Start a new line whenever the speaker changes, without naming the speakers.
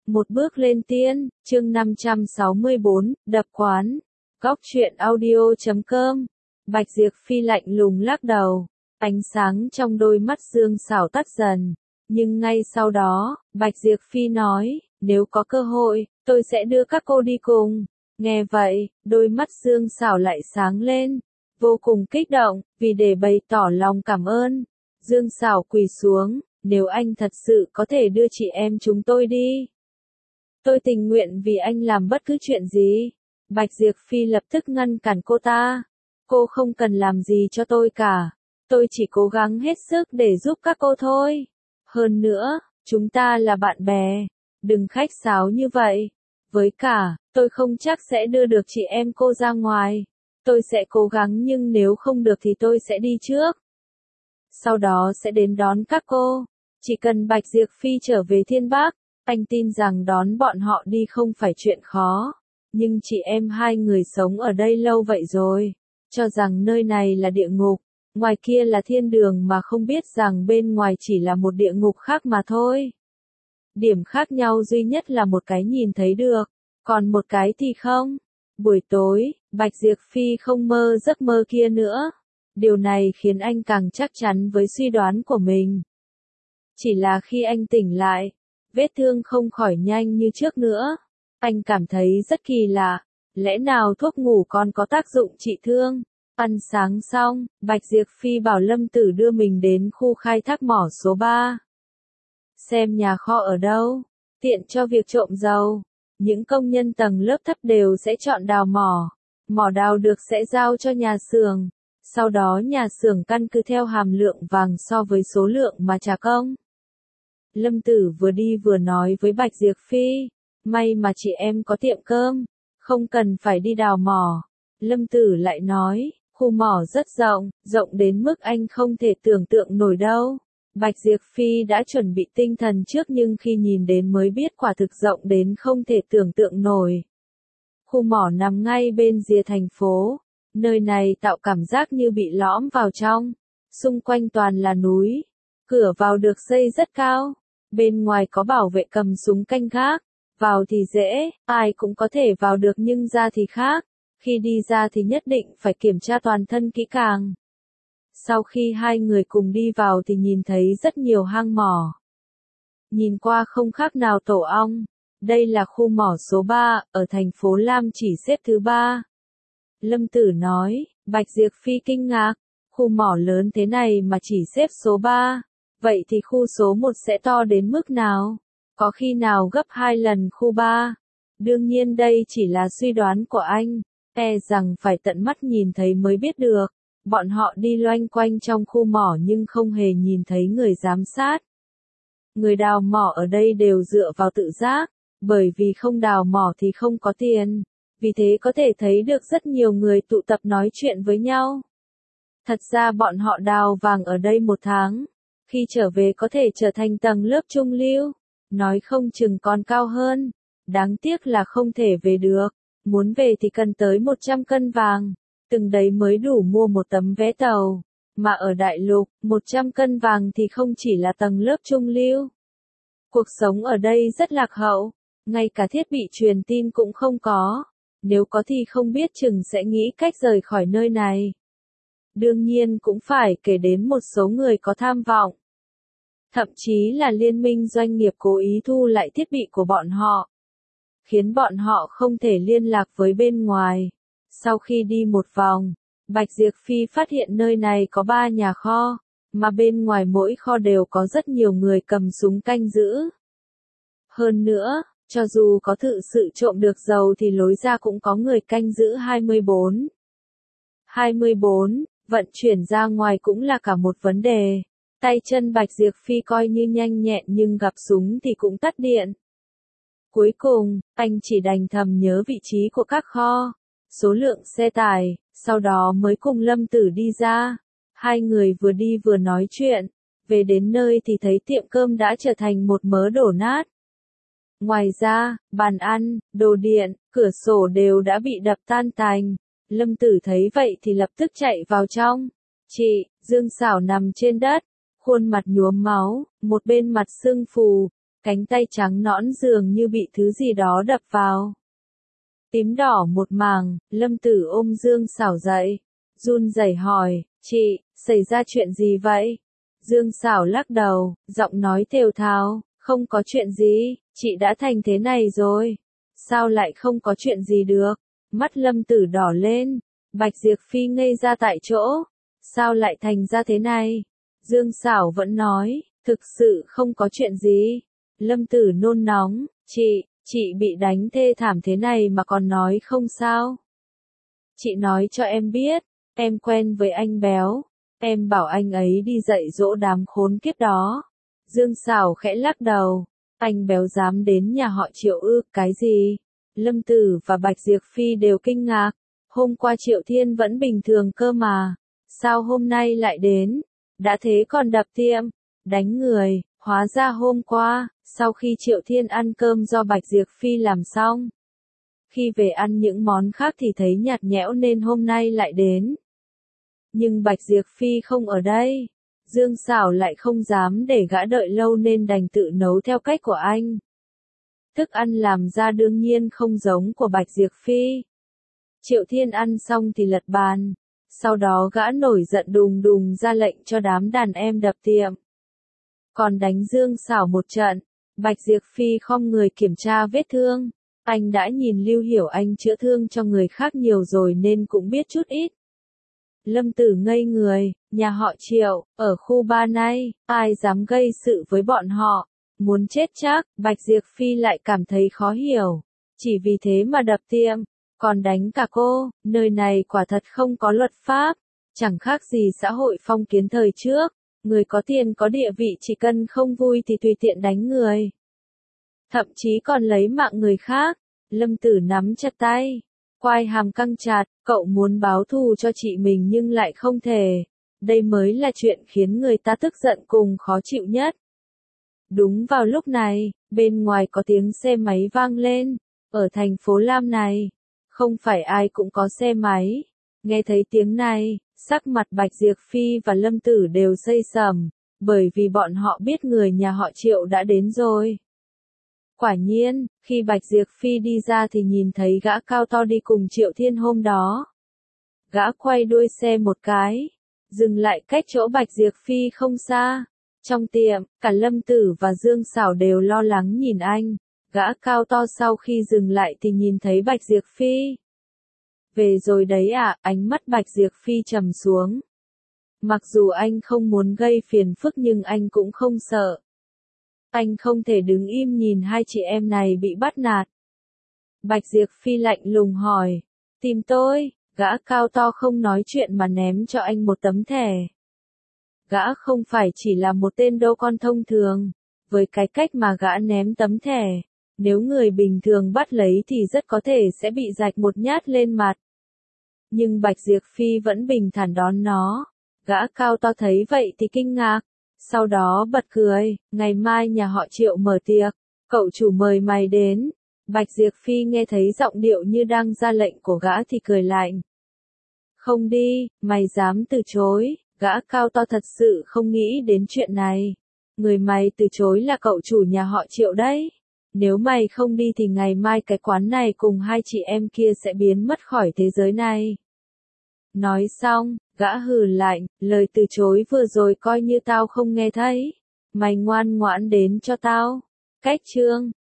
Một bước lên tiên, chương 564, đập quán. Góc truyện audio.com. Bạch Diệp Phi lạnh lùng lắc đầu. Ánh sáng trong đôi mắt Dương Sảo tắt dần. Nhưng ngay sau đó, Bạch Diệp Phi nói, nếu có cơ hội, tôi sẽ đưa các cô đi cùng. Nghe vậy, đôi mắt Dương Sảo lại sáng lên. Vô cùng kích động, vì để bày tỏ lòng cảm ơn. Dương Sảo quỳ xuống, nếu anh thật sự có thể đưa chị em chúng tôi đi. Tôi tình nguyện vì anh làm bất cứ chuyện gì. Bạch Diệp Phi lập tức ngăn cản cô ta. Cô không cần làm gì cho tôi cả. Tôi chỉ cố gắng hết sức để giúp các cô thôi. Hơn nữa, chúng ta là bạn bè. Đừng khách sáo như vậy. Với cả, tôi không chắc sẽ đưa được chị em cô ra ngoài. Tôi sẽ cố gắng nhưng nếu không được thì tôi sẽ đi trước. Sau đó sẽ đến đón các cô. Chỉ cần Bạch Diệp Phi trở về Thiên Bắc, anh tin rằng đón bọn họ đi không phải chuyện khó. Nhưng chị em hai người sống ở đây lâu vậy rồi, cho rằng nơi này là địa ngục, ngoài kia là thiên đường mà không biết rằng bên ngoài chỉ là một địa ngục khác mà thôi. Điểm khác nhau duy nhất là một cái nhìn thấy được, còn một cái thì không. Buổi tối, Bạch Diệp Phi không mơ giấc mơ kia nữa. Điều này khiến anh càng chắc chắn với suy đoán của mình. Chỉ là khi anh tỉnh lại, vết thương không khỏi nhanh như trước nữa. Anh cảm thấy rất kỳ lạ, lẽ nào thuốc ngủ còn có tác dụng trị thương? Ăn sáng xong, Bạch Diệp Phi bảo Lâm Tử đưa mình đến khu khai thác mỏ số 3. Xem nhà kho ở đâu, tiện cho việc trộm dầu. Những công nhân tầng lớp thấp đều sẽ chọn đào mỏ. Mỏ đào được sẽ giao cho nhà xưởng. Sau đó nhà xưởng căn cứ theo hàm lượng vàng so với số lượng mà trả công. Lâm Tử vừa đi vừa nói với Bạch Diệp Phi, may mà chị em có tiệm cơm, không cần phải đi đào mỏ. Lâm Tử lại nói, khu mỏ rất rộng, rộng đến mức anh không thể tưởng tượng nổi đâu. Bạch Diệp Phi đã chuẩn bị tinh thần trước nhưng khi nhìn đến mới biết quả thực rộng đến không thể tưởng tượng nổi. Khu mỏ nằm ngay bên rìa thành phố, nơi này tạo cảm giác như bị lõm vào trong, xung quanh toàn là núi, cửa vào được xây rất cao, bên ngoài có bảo vệ cầm súng canh gác, vào thì dễ, ai cũng có thể vào được nhưng ra thì khác, khi đi ra thì nhất định phải kiểm tra toàn thân kỹ càng. Sau khi hai người cùng đi vào thì nhìn thấy rất nhiều hang mỏ. Nhìn qua không khác nào tổ ong. Đây là khu mỏ số 3, ở thành phố Lam chỉ xếp thứ 3. Lâm Tử nói, Bạch Diệp Phi kinh ngạc, khu mỏ lớn thế này mà chỉ xếp số 3. Vậy thì khu số 1 sẽ to đến mức nào? Có khi nào gấp 2 lần khu 3? Đương nhiên đây chỉ là suy đoán của anh, rằng phải tận mắt nhìn thấy mới biết được. Bọn họ đi loanh quanh trong khu mỏ nhưng không hề nhìn thấy người giám sát. Người đào mỏ ở đây đều dựa vào tự giác, bởi vì không đào mỏ thì không có tiền. Vì thế có thể thấy được rất nhiều người tụ tập nói chuyện với nhau. Thật ra bọn họ đào vàng ở đây 1 tháng. Khi trở về có thể trở thành tầng lớp trung lưu. Nói không chừng còn cao hơn. Đáng tiếc là không thể về được. Muốn về thì cần tới 100 cân vàng. Từng đấy mới đủ mua một tấm vé tàu. Mà ở đại lục, 100 cân vàng thì không chỉ là tầng lớp trung lưu. Cuộc sống ở đây rất lạc hậu. Ngay cả thiết bị truyền tin cũng không có. Nếu có thì không biết chừng sẽ nghĩ cách rời khỏi nơi này. Đương nhiên cũng phải kể đến một số người có tham vọng. Thậm chí là liên minh doanh nghiệp cố ý thu lại thiết bị của bọn họ. Khiến bọn họ không thể liên lạc với bên ngoài. Sau khi đi một vòng, Bạch Diệp Phi phát hiện nơi này có 3 nhà kho, mà bên ngoài mỗi kho đều có rất nhiều người cầm súng canh giữ. Hơn nữa, cho dù có thực sự trộm được dầu thì lối ra cũng có người canh giữ 24. 24, vận chuyển ra ngoài cũng là cả một vấn đề. Tay chân Bạch Diệp Phi coi như nhanh nhẹn nhưng gặp súng thì cũng tắt điện. Cuối cùng, anh chỉ đành thầm nhớ vị trí của các kho, số lượng xe tải, sau đó mới cùng Lâm Tử đi ra. Hai người vừa đi vừa nói chuyện, về đến nơi thì thấy tiệm cơm đã trở thành một mớ đổ nát. Ngoài ra, bàn ăn, đồ điện, cửa sổ đều đã bị đập tan tành. Lâm Tử thấy vậy thì lập tức chạy vào trong. Chị, Dương Sảo nằm trên đất, khuôn mặt nhuốm máu, một bên mặt sưng phù, cánh tay trắng nõn dường như bị thứ gì đó đập vào. Tím đỏ một màng, Lâm Tử ôm Dương Sảo dậy, run rẩy hỏi, chị, xảy ra chuyện gì vậy? Dương Sảo lắc đầu, giọng nói thều thào, không có chuyện gì, chị đã thành thế này rồi. Sao lại không có chuyện gì được? Mắt Lâm Tử đỏ lên, Bạch Diệp Phi ngây ra tại chỗ. Sao lại thành ra thế này? Dương Sảo vẫn nói, thực sự không có chuyện gì. Lâm Tử nôn nóng, chị bị đánh thê thảm thế này mà còn nói không sao. Chị nói cho em biết, em quen với anh béo, em bảo anh ấy đi dạy dỗ đám khốn kiếp đó. Dương Sảo khẽ lắc đầu, anh béo dám đến nhà họ Triệu ư, cái gì? Lâm Tử và Bạch Diệp Phi đều kinh ngạc, hôm qua Triệu Thiên vẫn bình thường cơ mà, sao hôm nay lại đến? Đã thế còn đập tiệm, đánh người, hóa ra hôm qua, sau khi Triệu Thiên ăn cơm do Bạch Diệp Phi làm xong. Khi về ăn những món khác thì thấy nhạt nhẽo nên hôm nay lại đến. Nhưng Bạch Diệp Phi không ở đây. Dương Sảo lại không dám để gã đợi lâu nên đành tự nấu theo cách của anh. Thức ăn làm ra đương nhiên không giống của Bạch Diệp Phi. Triệu Thiên ăn xong thì lật bàn. Sau đó gã nổi giận đùng đùng ra lệnh cho đám đàn em đập tiệm. Còn đánh Dương Sảo một trận. Bạch Diệp Phi khom người kiểm tra vết thương. Anh đã nhìn Lưu Hiểu Anh chữa thương cho người khác nhiều rồi nên cũng biết chút ít. Lâm Tử ngây người, nhà họ Triệu, ở khu 3 này, ai dám gây sự với bọn họ, muốn chết chắc. Bạch Diệp Phi lại cảm thấy khó hiểu, chỉ vì thế mà đập tiệm, còn đánh cả cô, nơi này quả thật không có luật pháp, chẳng khác gì xã hội phong kiến thời trước, người có tiền có địa vị chỉ cần không vui thì tùy tiện đánh người. Thậm chí còn lấy mạng người khác. Lâm Tử nắm chặt tay, quai hàm căng chặt, cậu muốn báo thù cho chị mình nhưng lại không thể. Đây mới là chuyện khiến người ta tức giận cùng khó chịu nhất. Đúng vào lúc này, bên ngoài có tiếng xe máy vang lên. Ở thành phố Lam này, không phải ai cũng có xe máy. Nghe thấy tiếng này, sắc mặt Bạch Diệp Phi và Lâm Tử đều xây sầm, bởi vì bọn họ biết người nhà họ Triệu đã đến rồi. Quả nhiên, khi Bạch Diệp Phi đi ra thì nhìn thấy gã cao to đi cùng Triệu Thiên hôm đó. Gã quay đuôi xe một cái, dừng lại cách chỗ Bạch Diệp Phi không xa. Trong tiệm, cả Lâm Tử và Dương Sảo đều lo lắng nhìn anh. Gã cao to sau khi dừng lại thì nhìn thấy Bạch Diệp Phi. Về rồi đấy à, ánh mắt Bạch Diệp Phi trầm xuống. Mặc dù anh không muốn gây phiền phức nhưng anh cũng không sợ. Anh không thể đứng im nhìn hai chị em này bị bắt nạt. Bạch Diệp Phi lạnh lùng hỏi, tìm tôi, gã cao to không nói chuyện mà ném cho anh một tấm thẻ. Gã không phải chỉ là một tên đô con thông thường, với cái cách mà gã ném tấm thẻ, nếu người bình thường bắt lấy thì rất có thể sẽ bị rạch một nhát lên mặt. Nhưng Bạch Diệp Phi vẫn bình thản đón nó, gã cao to thấy vậy thì kinh ngạc. Sau đó bật cười, ngày mai nhà họ Triệu mở tiệc, cậu chủ mời mày đến. Bạch Diệp Phi nghe thấy giọng điệu như đang ra lệnh của gã thì cười lạnh. Không đi, mày dám từ chối, gã cao to thật sự không nghĩ đến chuyện này. Người mày từ chối là cậu chủ nhà họ Triệu đấy. Nếu mày không đi thì ngày mai cái quán này cùng hai chị em kia sẽ biến mất khỏi thế giới này. Nói xong, gã hừ lạnh, lời từ chối vừa rồi coi như tao không nghe thấy. Mày ngoan ngoãn đến cho tao. Cách chương